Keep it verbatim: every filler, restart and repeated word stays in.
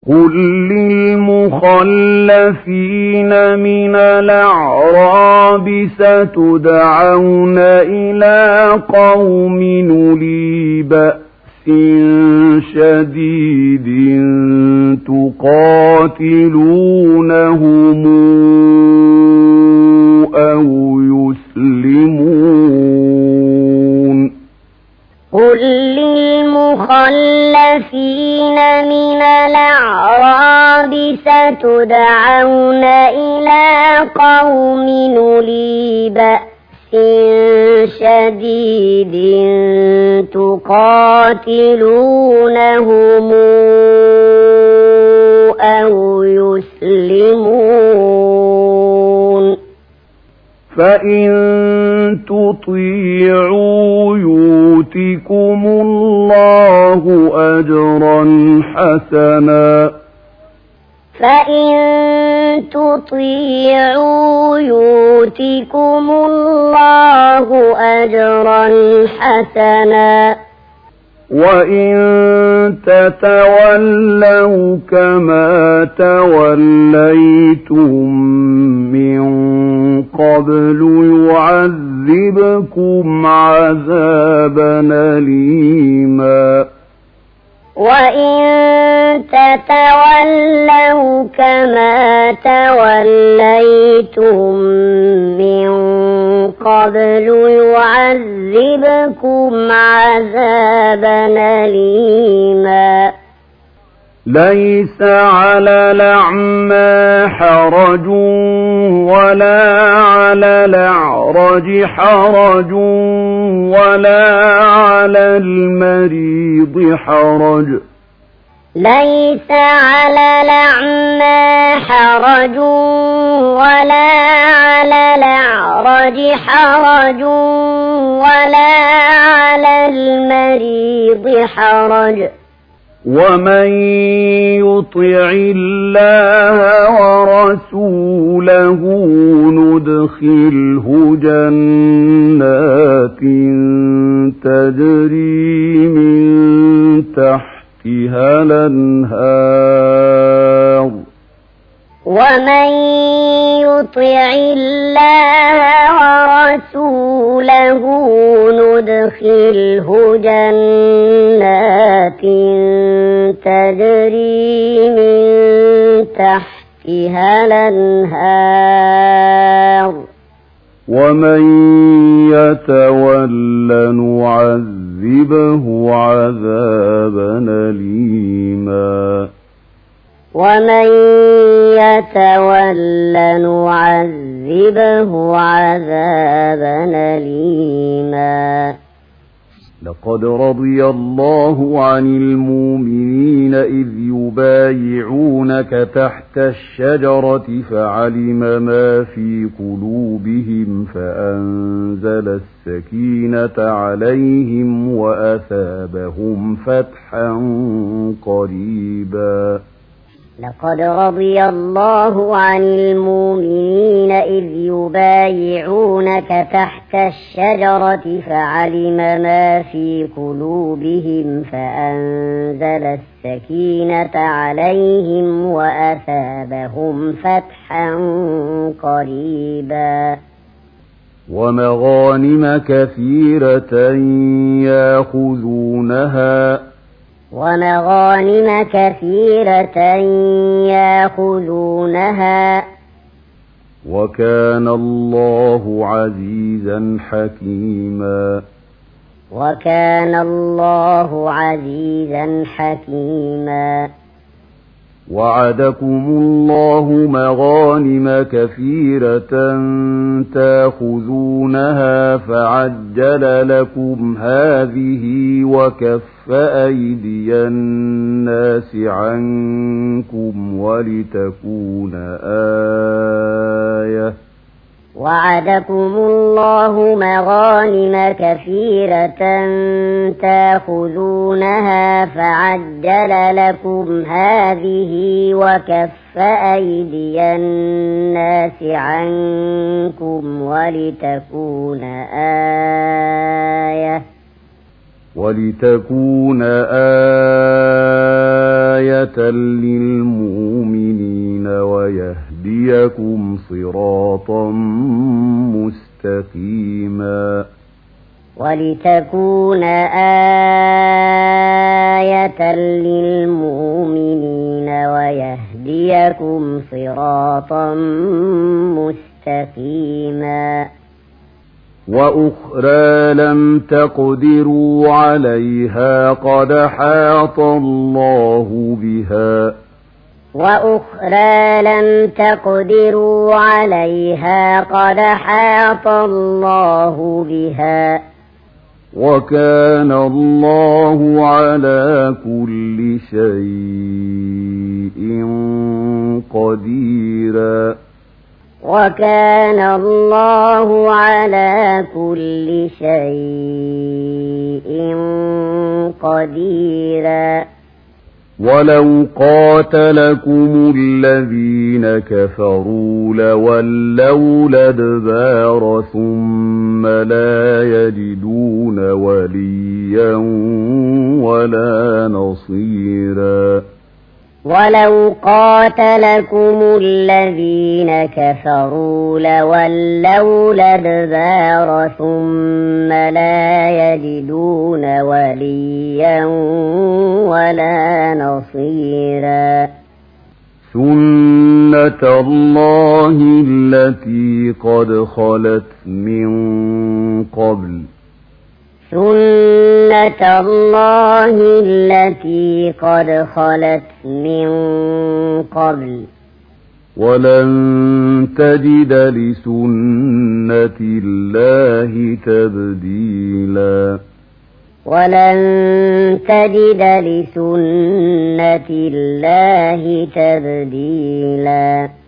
قل للمخلفين من الأعراب ستدعون إلى قوم أولي بأس شديد تقاتلونهم أو يسلمون. قل للمخلفين من الأعراب ستدعون إلى قوم أولي بأس شديد تقاتلونهم أو يسلمون. فإن تطيعوا يؤتكم الله أجرا حسنا فإن تطيعوا يؤتكم الله أجرا حسنا وإن تتولوا كما توليتم من قبل يعذبكم عذابا أليما. وإن تتولوا كما توليتم من قبل يعذبكم عذابا أليما. ليس على الأعمى حرج ولا على الأعرج حرج ولا على المريض حرج ليس على الأعمى حرج ولا على الأعرج حرج ولا على المريض حرج ومن يطع الله ورسوله ندخله جنات تجري من تحتها الأنهار ومن يطع الله ورسوله ندخله جنات تجري من تحتها الأنهار ومن يتول نعذبه عذابا أليما. ومن يتول نعذبه عذابا أليما. لقد رضي الله عن المؤمنين إذ يبايعونك تحت الشجرة فعلم ما في قلوبهم فأنزل السكينة عليهم وأثابهم فتحا قريبا. لقد رضي الله عن المؤمنين إذ يبايعونك تحت الشجرة فعلم ما في قلوبهم فأنزل السكينة عليهم وأثابهم فتحا قريبا. ومغانم كثيرة يأخذونها ومغانم كثيرة يأخذونها وكان الله عزيزا حكيما. وكان الله عزيزا حكيما. وعدكم الله مغانم كثيرة تأخذونها فعجل لكم هذه وكف أيدي الناس عنكم ولتكون آية وعدكم الله مغانم كثيرة تأخذونها فعجل لكم هذه وكف أيدي الناس عنكم ولتكون آية ولتكون آية للمؤمنين ويهديكم صراطا مستقيما ولتكون آية للمؤمنين ويهديكم صراطا مستقيما وأخرى لم تقدروا عليها قد حاط الله بها وأخرى لم تقدروا عليها قد حاط الله بها وكان الله على كل شيء قديرا وكان الله على كل شيء قديرا ولو قاتلكم الذين كفروا لولوا الأدبار ثم لا يجدون وليا ولا نصيرا ولو قاتلكم الذين كفروا لولوا الأدبار ثم لا يجدون وليا ولا نصيرا سنة الله التي قد خلت من قبل سنة الله التي قد خلت من قبل ولن تجد لسنة الله تبديلا ولن تجد لسنة الله تبديلا